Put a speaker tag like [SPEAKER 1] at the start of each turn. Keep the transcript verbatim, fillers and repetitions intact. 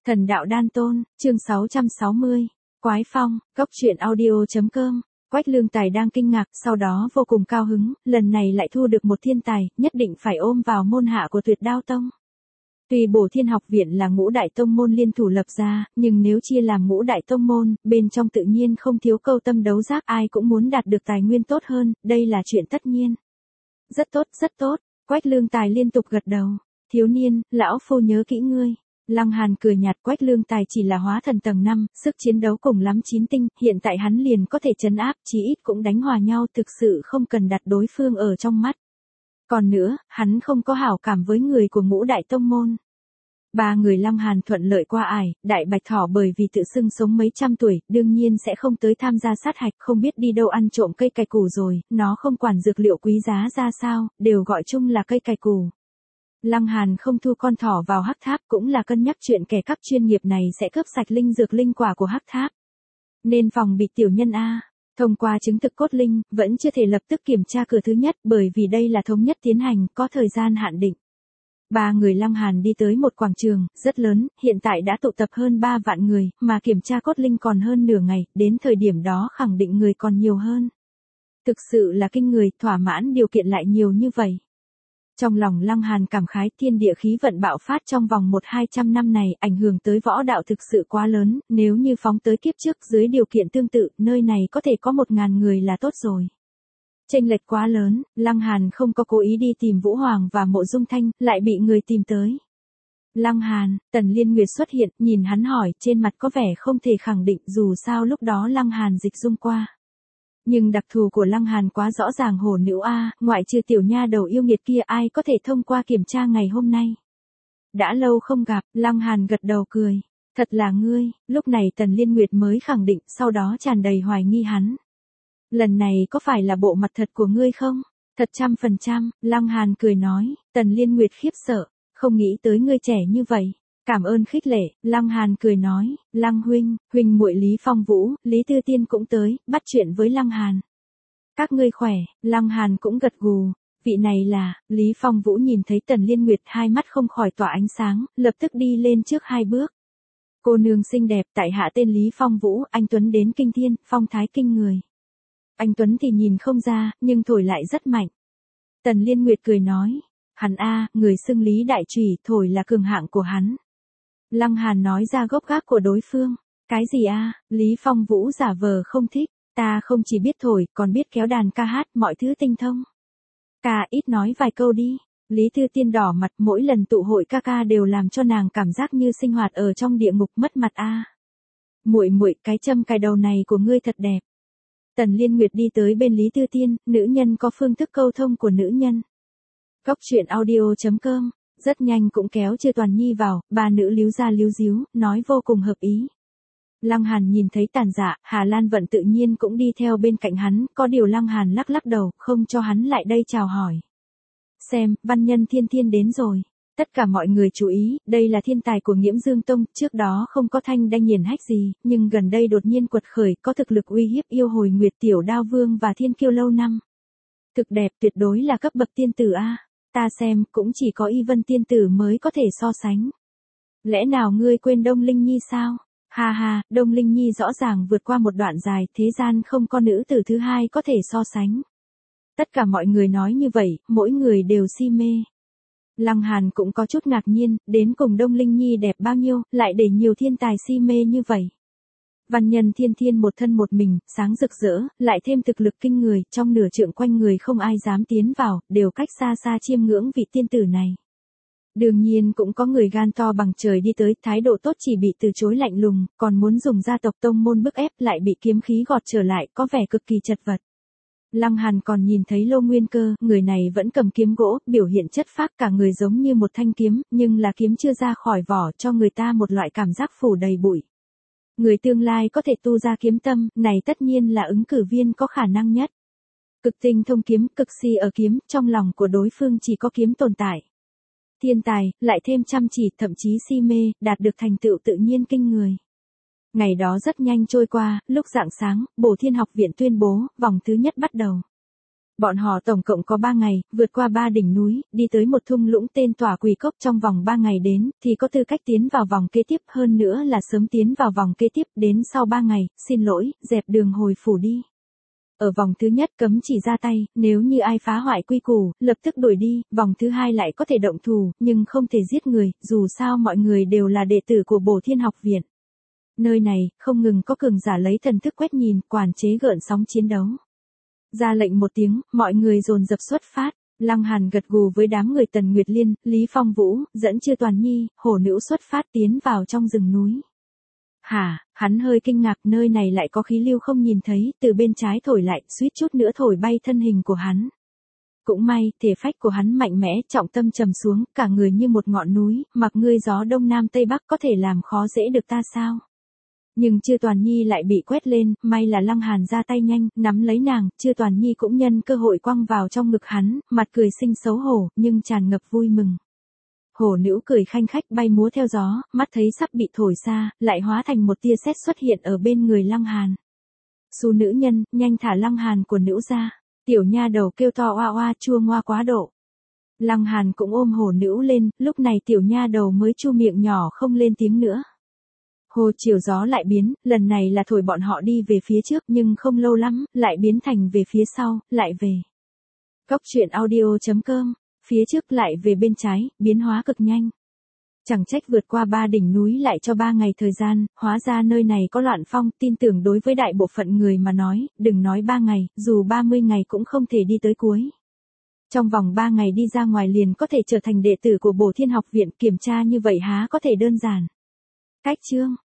[SPEAKER 1] Thần đạo đan tôn, chương sáu trăm sáu mươi. Quái phong, góc truyện audio.com. Quách Lương Tài đang kinh ngạc, sau đó vô cùng cao hứng, lần này lại thu được một thiên tài, nhất định phải ôm vào môn hạ của Tuyệt Đao Tông. Tuy Bổ Thiên học viện là ngũ đại tông môn liên thủ lập ra, nhưng nếu chia làm ngũ đại tông môn, bên trong tự nhiên không thiếu câu tâm đấu giác, ai cũng muốn đạt được tài nguyên tốt hơn, đây là chuyện tất nhiên. Rất tốt, rất tốt, Quách Lương Tài liên tục gật đầu. Thiếu niên, lão phu nhớ kỹ ngươi. Lăng Hàn cười nhạt, Quách Lương Tài chỉ là hóa thần tầng năm, sức chiến đấu cùng lắm chín tinh, hiện tại hắn liền có thể trấn áp, chí ít cũng đánh hòa nhau, thực sự không cần đặt đối phương ở trong mắt. Còn nữa, hắn không có hảo cảm với người của ngũ đại tông môn. Ba người Lăng Hàn thuận lợi qua ải, Đại Bạch Thỏ bởi vì tự xưng sống mấy trăm tuổi, đương nhiên sẽ không tới tham gia sát hạch, không biết đi đâu ăn trộm cây cài củ rồi, nó không quản dược liệu quý giá ra sao, đều gọi chung là cây cài củ. Lăng Hàn không thu con thỏ vào hắc tháp cũng là cân nhắc chuyện kẻ cắp chuyên nghiệp này sẽ cướp sạch linh dược linh quả của hắc tháp. Nên phòng bị tiểu nhân A. Thông qua chứng thực cốt linh, vẫn chưa thể lập tức kiểm tra cửa thứ nhất bởi vì đây là thống nhất tiến hành, có thời gian hạn định. Ba người Lăng Hàn đi tới một quảng trường, rất lớn, hiện tại đã tụ tập hơn ba vạn người, mà kiểm tra cốt linh còn hơn nửa ngày, đến thời điểm đó khẳng định người còn nhiều hơn. Thực sự là kinh người, thỏa mãn điều kiện lại nhiều như vậy. Trong lòng Lăng Hàn cảm khái, thiên địa khí vận bạo phát trong vòng một hai trăm năm này, ảnh hưởng tới võ đạo thực sự quá lớn, nếu như phóng tới kiếp trước dưới điều kiện tương tự, nơi này có thể có một ngàn người là tốt rồi. Chênh lệch quá lớn, Lăng Hàn không có cố ý đi tìm Vũ Hoàng và Mộ Dung Thanh, lại bị người tìm tới. Lăng Hàn, Tần Liên Nguyệt xuất hiện, nhìn hắn hỏi, trên mặt có vẻ không thể khẳng định, dù sao lúc đó Lăng Hàn dịch dung qua. Nhưng đặc thù của Lăng Hàn quá rõ ràng, hổ nữ A, ngoại trừ tiểu nha đầu yêu nghiệt kia ai có thể thông qua kiểm tra ngày hôm nay. Đã lâu không gặp, Lăng Hàn gật đầu cười. Thật là ngươi, lúc này Tần Liên Nguyệt mới khẳng định, sau đó tràn đầy hoài nghi hắn. Lần này có phải là bộ mặt thật của ngươi không? Thật trăm phần trăm, Lăng Hàn cười nói. Tần Liên Nguyệt khiếp sợ, không nghĩ tới ngươi trẻ như vậy. Cảm ơn khích lệ, Lăng Hàn cười nói, Lăng huynh, huynh muội Lý Phong Vũ, Lý Tư Tiên cũng tới, bắt chuyện với Lăng Hàn. Các ngươi khỏe, Lăng Hàn cũng gật gù, vị này là, Lý Phong Vũ nhìn thấy Tần Liên Nguyệt hai mắt không khỏi tỏa ánh sáng, lập tức đi lên trước hai bước. Cô nương xinh đẹp, tại hạ tên Lý Phong Vũ, anh Tuấn đến kinh thiên, phong thái kinh người. Anh Tuấn thì nhìn không ra, nhưng thổi lại rất mạnh. Tần Liên Nguyệt cười nói, hắn A, người xưng Lý Đại Trùy, thổi là cường hạng của hắn. Lăng Hàn nói ra gốc gác của đối phương. Cái gì a? Lý Phong Vũ giả vờ không thích. Ta không chỉ biết thổi, còn biết kéo đàn ca hát, mọi thứ tinh thông. Ca ít nói vài câu đi. Lý Tư Tiên đỏ mặt, mỗi lần tụ hội ca ca đều làm cho nàng cảm giác như sinh hoạt ở trong địa ngục, mất mặt a. Muội muội, cái châm cài đầu này của ngươi thật đẹp. Tần Liên Nguyệt đi tới bên Lý Tư Tiên, nữ nhân có phương thức câu thông của nữ nhân. Góc truyện audio.com. Rất nhanh cũng kéo Chư Toàn Nhi vào, ba nữ líu ra líu díu, nói vô cùng hợp ý. Lăng Hàn nhìn thấy Tàn Dạ, Hà Lan Vận tự nhiên cũng đi theo bên cạnh hắn, có điều Lăng Hàn lắc lắc đầu, không cho hắn lại đây chào hỏi. Xem, văn nhân Thiên Thiên đến rồi. Tất cả mọi người chú ý, đây là thiên tài của Nghiễm Dương Tông, trước đó không có thanh đanh hiển hách gì, nhưng gần đây đột nhiên quật khởi, có thực lực uy hiếp yêu hồi Nguyệt Tiểu Đao Vương và Thiên Kiêu lâu năm. Thực đẹp, tuyệt đối là cấp bậc tiên tử a. Ta xem, cũng chỉ có Y Vân tiên tử mới có thể so sánh. Lẽ nào ngươi quên Đông Linh Nhi sao? Ha ha, Đông Linh Nhi rõ ràng vượt qua một đoạn dài, thế gian không có nữ tử thứ hai có thể so sánh. Tất cả mọi người nói như vậy, mỗi người đều si mê. Lăng Hàn cũng có chút ngạc nhiên, đến cùng Đông Linh Nhi đẹp bao nhiêu, lại để nhiều thiên tài si mê như vậy. Văn nhân Thiên Thiên một thân một mình, sáng rực rỡ, lại thêm thực lực kinh người, trong nửa trượng quanh người không ai dám tiến vào, đều cách xa xa chiêm ngưỡng vị tiên tử này. Đương nhiên cũng có người gan to bằng trời đi tới, thái độ tốt chỉ bị từ chối lạnh lùng, còn muốn dùng gia tộc tông môn bức ép lại bị kiếm khí gọt trở lại, có vẻ cực kỳ chật vật. Lăng Hàn còn nhìn thấy Lô Nguyên Cơ, người này vẫn cầm kiếm gỗ, biểu hiện chất phác, cả người giống như một thanh kiếm, nhưng là kiếm chưa ra khỏi vỏ, cho người ta một loại cảm giác phủ đầy bụi. Người tương lai có thể tu ra kiếm tâm, này tất nhiên là ứng cử viên có khả năng nhất. Cực tinh thông kiếm, cực si ở kiếm, trong lòng của đối phương chỉ có kiếm tồn tại. Thiên tài, lại thêm chăm chỉ, thậm chí si mê, đạt được thành tựu tự nhiên kinh người. Ngày đó rất nhanh trôi qua, lúc rạng sáng, Bổ Thiên học viện tuyên bố, vòng thứ nhất bắt đầu. Bọn họ tổng cộng có ba ngày, vượt qua ba đỉnh núi, đi tới một thung lũng tên Tỏa Quỷ Cốc trong vòng ba ngày đến, thì có tư cách tiến vào vòng kế tiếp, hơn nữa là sớm tiến vào vòng kế tiếp, đến sau ba ngày, xin lỗi, dẹp đường hồi phủ đi. Ở vòng thứ nhất cấm chỉ ra tay, nếu như ai phá hoại quy củ, lập tức đuổi đi, vòng thứ hai lại có thể động thủ, nhưng không thể giết người, dù sao mọi người đều là đệ tử của Bổ Thiên học viện. Nơi này, không ngừng có cường giả lấy thần thức quét nhìn, quản chế gợn sóng chiến đấu. Ra lệnh một tiếng, mọi người dồn dập xuất phát. Lăng Hàn gật gù với đám người Tần Nguyệt Liên, Lý Phong Vũ, dẫn Chư Toàn Nhi, Hổ Nữ xuất phát tiến vào trong rừng núi. Hả, hắn hơi kinh ngạc, nơi này lại có khí lưu không nhìn thấy, từ bên trái thổi lại, suýt chút nữa thổi bay thân hình của hắn. Cũng may, thể phách của hắn mạnh mẽ, trọng tâm trầm xuống, cả người như một ngọn núi, mặc ngươi gió đông nam tây bắc có thể làm khó dễ được ta sao? Nhưng Chư Toàn Nhi lại bị quét lên, may là Lăng Hàn ra tay nhanh, nắm lấy nàng, Chư Toàn Nhi cũng nhân cơ hội quăng vào trong ngực hắn, mặt cười xinh xấu hổ, nhưng tràn ngập vui mừng. Hổ Nữ cười khanh khách bay múa theo gió, mắt thấy sắp bị thổi xa, lại hóa thành một tia sét xuất hiện ở bên người Lăng Hàn. Xu nữ nhân, nhanh thả Lăng Hàn của nữ ra. Tiểu nha đầu kêu to oa oa chua ngoa quá độ. Lăng Hàn cũng ôm Hổ Nữ lên, lúc này tiểu nha đầu mới chu miệng nhỏ không lên tiếng nữa. Hồ chiều gió lại biến, lần này là thổi bọn họ đi về phía trước nhưng không lâu lắm, lại biến thành về phía sau, lại về. Cốc truyện audio chấm com, phía trước lại về bên trái, biến hóa cực nhanh. Chẳng trách vượt qua ba đỉnh núi lại cho ba ngày thời gian, hóa ra nơi này có loạn phong, tin tưởng đối với đại bộ phận người mà nói, đừng nói ba ngày, dù ba mươi ngày cũng không thể đi tới cuối. Trong vòng ba ngày đi ra ngoài liền có thể trở thành đệ tử của Bổ Thiên học viện, kiểm tra như vậy há có thể đơn giản. Cách chương